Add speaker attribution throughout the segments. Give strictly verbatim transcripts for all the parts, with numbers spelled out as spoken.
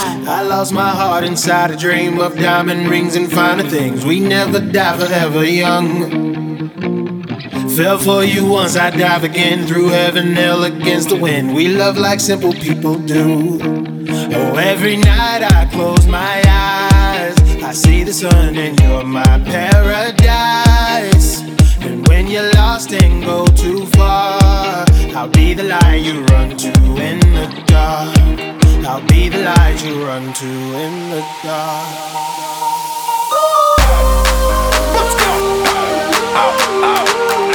Speaker 1: I lost my heart inside a dream of diamond rings and finer things. We never die forever young. Fell for you once, I dive again through heaven, hell against the wind. We love like simple people do. Oh, every night I close my eyes, I see the sun and you're my paradise. And when you're lost and go too far, I'll be the light you run to in the dark. I'll be the light you run to in the dark. Let's go! Out, out.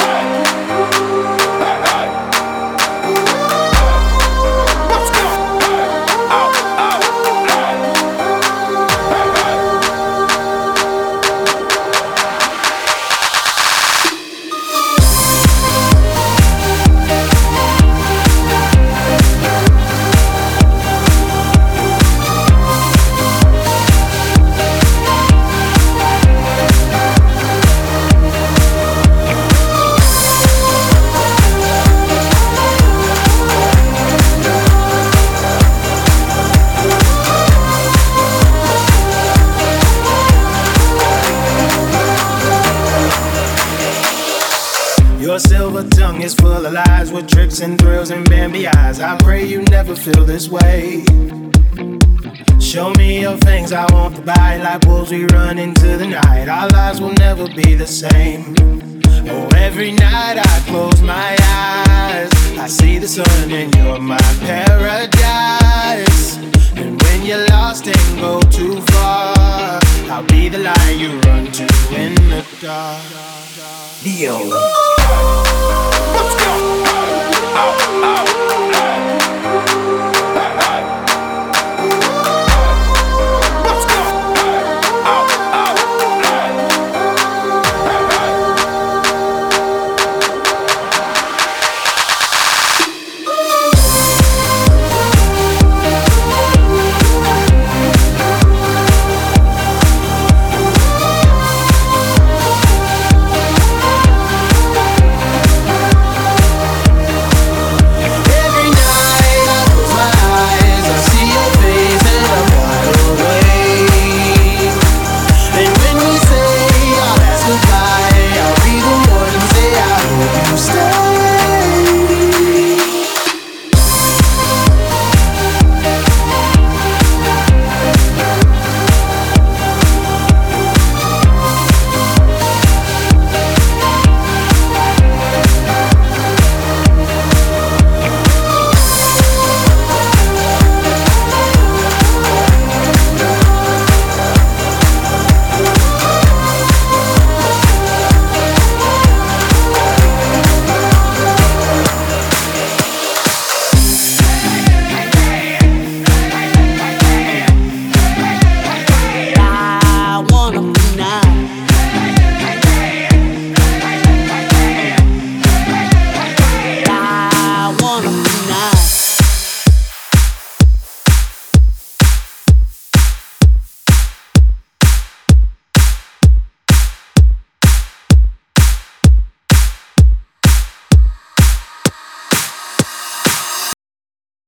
Speaker 1: Your silver tongue is full of lies with tricks and thrills and Bambi eyes. I pray you never feel this way. Show me your things, I want to buy. Like wolves we run into the night. Our lives will never be the same. Oh, every night I close my eyes, I see the sun and you're my paradise. And when you're lost and go too far, I'll be the light you run to in the dark. Dio.